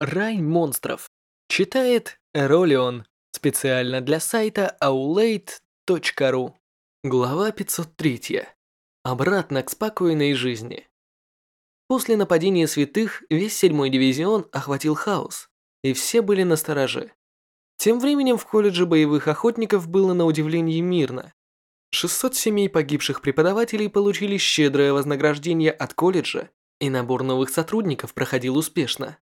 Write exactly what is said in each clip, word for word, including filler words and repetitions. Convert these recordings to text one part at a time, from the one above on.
Рай монстров. Читает Эролион. Специально для сайта аулейт точка ру. Глава пятьсот три. Обратно к спокойной жизни. После нападения святых весь седьмой дивизион охватил хаос, и все были настороже. Тем временем в колледже боевых охотников было на удивление мирно. шестьсот семей погибших преподавателей получили щедрое вознаграждение от колледжа, и набор новых сотрудников проходил успешно.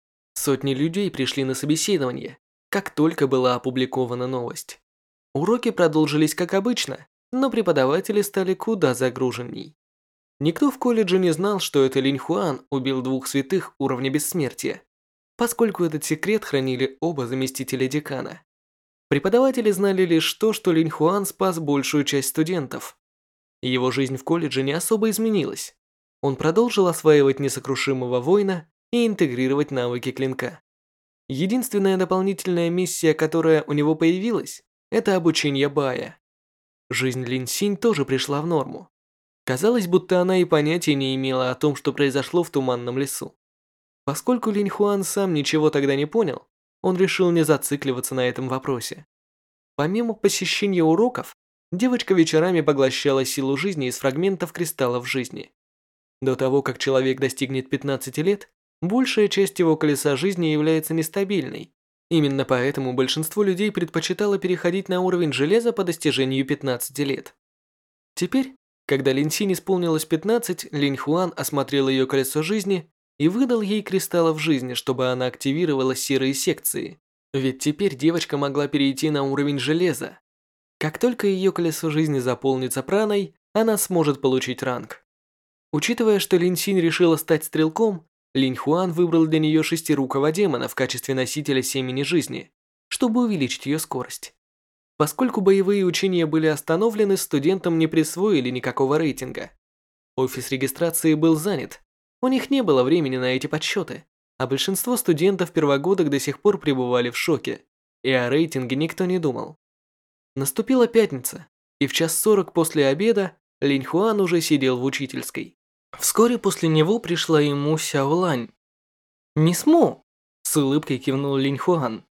Сотни людей пришли на собеседование, как только была опубликована новость. Уроки продолжились как обычно, но преподаватели стали куда загруженней. Никто в колледже не знал, что это Линь Хуан убил двух святых уровня бессмертия, поскольку этот секрет хранили оба заместителя декана. Преподаватели знали лишь то, что Линь Хуан спас большую часть студентов. Его жизнь в колледже не особо изменилась. Он продолжил осваивать несокрушимого воина и интегрировать навыки клинка. Единственная дополнительная миссия, которая у него появилась, это обучение Бая. Жизнь Лин Синь тоже пришла в норму. Казалось, будто она и понятия не имела о том, что произошло в туманном лесу. Поскольку Линь Хуан сам ничего тогда не понял, он решил не зацикливаться на этом вопросе. Помимо посещения уроков, девочка вечерами поглощала силу жизни из фрагментов кристаллов жизни. До того, как человек достигнет пятнадцати лет, большая часть его колеса жизни является нестабильной. Именно поэтому большинство людей предпочитало переходить на уровень железа по достижению пятнадцати лет. Теперь, когда Лин Синь исполнилось пятнадцать, Линь Хуан осмотрел ее колесо жизни и выдал ей кристаллов жизни, чтобы она активировала серые секции. Ведь теперь девочка могла перейти на уровень железа. Как только ее колесо жизни заполнится праной, она сможет получить ранг. Учитывая, что Лин Синь решила стать стрелком, Линь Хуан выбрал для нее шестирукого демона в качестве носителя семени жизни, чтобы увеличить ее скорость. Поскольку боевые учения были остановлены, студентам не присвоили никакого рейтинга. Офис регистрации был занят, у них не было времени на эти подсчеты, а большинство студентов первогодок до сих пор пребывали в шоке, и о рейтинге никто не думал. Наступила пятница, и в час сорок после обеда Линь Хуан уже сидел в учительской. Вскоре после него пришла и Му Сяолань. «Мисс Му!» – с улыбкой кивнул Линь Хуан.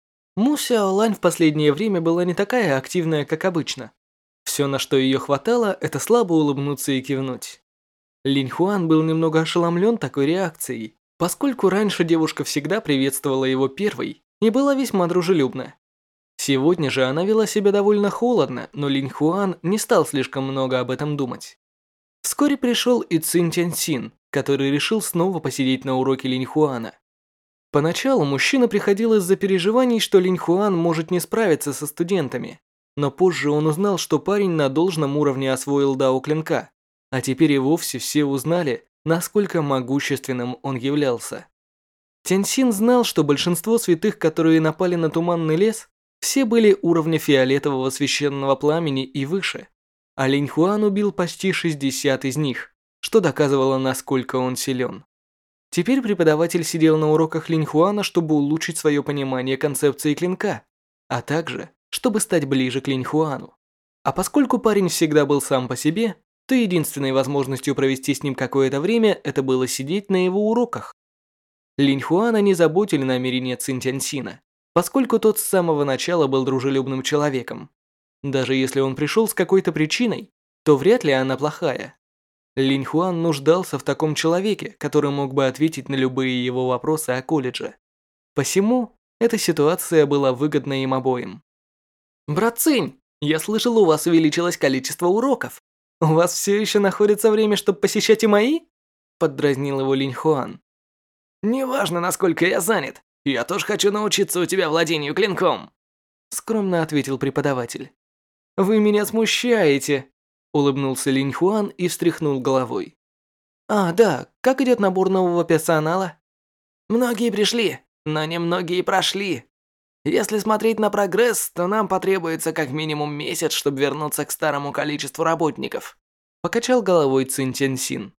Му Сяолань в последнее время была не такая активная, как обычно. Все, на что ее хватало, это слабо улыбнуться и кивнуть. Линь Хуан был немного ошеломлен такой реакцией, поскольку раньше девушка всегда приветствовала его первой и была весьма дружелюбна. Сегодня же она вела себя довольно холодно, но Линь Хуан не стал слишком много об этом думать. Вскоре пришел и Цин Тяньсин, который решил снова посидеть на уроке Линь Хуана. Поначалу мужчина приходил из-за переживаний, что Линь Хуан может не справиться со студентами, но позже он узнал, что парень на должном уровне освоил дао клинка, а теперь и вовсе все узнали, насколько могущественным он являлся. Тяньсин знал, что большинство святых, которые напали на туманный лес, все были уровня фиолетового священного пламени и выше, а Линь Хуан убил почти шестьдесят из них, что доказывало, насколько он силен. Теперь преподаватель сидел на уроках Линь Хуана, чтобы улучшить свое понимание концепции клинка, а также, чтобы стать ближе к Линь Хуану. А поскольку парень всегда был сам по себе, то единственной возможностью провести с ним какое-то время это было сидеть на его уроках. Линь Хуана не заботили намерения Цин Тяньсина, поскольку тот с самого начала был дружелюбным человеком. Даже если он пришел с какой-то причиной, то вряд ли она плохая. Линь Хуан нуждался в таком человеке, который мог бы ответить на любые его вопросы о колледже. Посему эта ситуация была выгодна им обоим. «Брат Цинь, я слышал, у вас увеличилось количество уроков. У вас все еще находится время, чтобы посещать и мои?» Поддразнил его Линь Хуан. «Неважно, насколько я занят. Я тоже хочу научиться у тебя владению клинком», скромно ответил преподаватель. «Вы меня смущаете», – улыбнулся Линь Хуан и встряхнул головой. «А, да, как идет набор нового персонала?» «Многие пришли, но немногие прошли. Если смотреть на прогресс, то нам потребуется как минимум месяц, чтобы вернуться к старому количеству работников», – покачал головой Цин Тяньсин.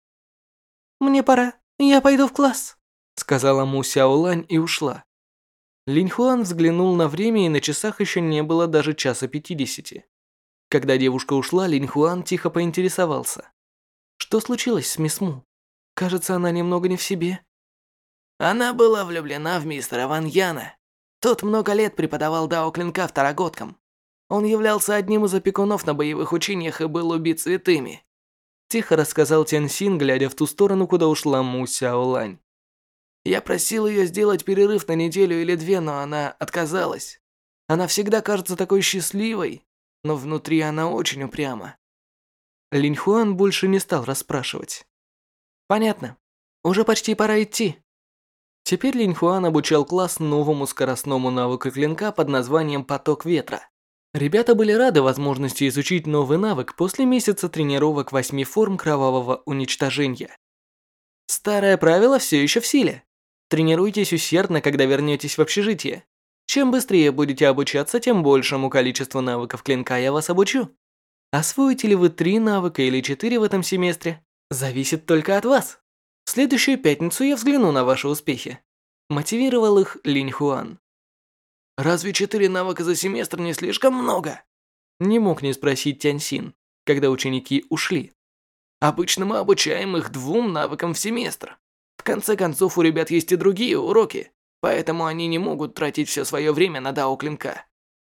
«Мне пора, я пойду в класс», – сказала Му Сяолань и ушла. Линь Хуан взглянул на время, и на часах еще не было даже часа пятидесяти. Когда девушка ушла, Линь Хуан тихо поинтересовался. Что случилось с мисс Му? Кажется, она немного не в себе. Она была влюблена в мистера Ван Яна. Тот много лет преподавал дао клинка второгодкам. Он являлся одним из опекунов на боевых учениях и был убит святыми. Тихо рассказал Тянь Син, глядя в ту сторону, куда ушла Му Сяолань. Я просил ее сделать перерыв на неделю или две, но она отказалась. Она всегда кажется такой счастливой, но внутри она очень упряма. Линь Хуан больше не стал расспрашивать. Понятно. Уже почти пора идти. Теперь Линь Хуан обучал класс новому скоростному навыку клинка под названием «Поток ветра». Ребята были рады возможности изучить новый навык после месяца тренировок восьми форм кровавого уничтожения. Старое правило все еще в силе. Тренируйтесь усердно, когда вернетесь в общежитие. Чем быстрее будете обучаться, тем большему количеству навыков клинка я вас обучу. Освоите ли вы три навыка или четыре в этом семестре, зависит только от вас. В следующую пятницу я взгляну на ваши успехи. Мотивировал их Линь Хуан. Разве четыре навыка за семестр не слишком много? Не мог не спросить Тянь Син, когда ученики ушли. Обычно мы обучаем их двум навыкам в семестр. В конце концов, у ребят есть и другие уроки, поэтому они не могут тратить все свое время на дао клинка.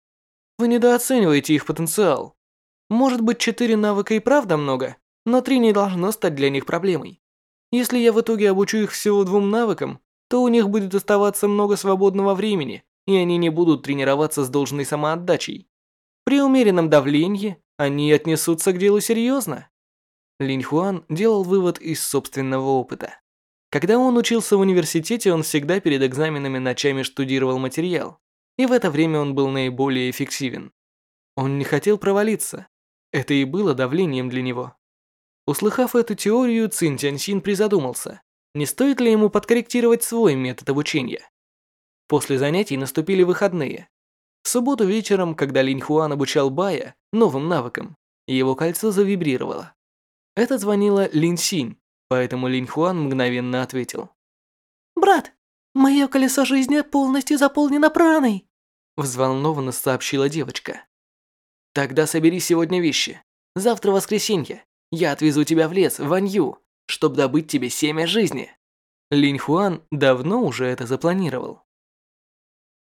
Вы недооцениваете их потенциал. Может быть, четыре навыка и правда много, но три не должно стать для них проблемой. Если я в итоге обучу их всего двум навыкам, то у них будет оставаться много свободного времени, и они не будут тренироваться с должной самоотдачей. При умеренном давлении они отнесутся к делу серьезно. Линь Хуан делал вывод из собственного опыта. Когда он учился в университете, он всегда перед экзаменами ночами штудировал материал, и в это время он был наиболее эффективен. Он не хотел провалиться. Это и было давлением для него. Услыхав эту теорию, Цин Тяньсин призадумался, не стоит ли ему подкорректировать свой метод обучения. После занятий наступили выходные. В субботу вечером, когда Линь Хуан обучал Бая новым навыкам, его кольцо завибрировало. Это звонила Лин Синь, поэтому Линь Хуан мгновенно ответил. «Брат, мое колесо жизни полностью заполнено праной», взволнованно сообщила девочка. «Тогда собери сегодня вещи. Завтра воскресенье. Я отвезу тебя в лес, в Ванью, чтобы добыть тебе семя жизни». Линь Хуан давно уже это запланировал.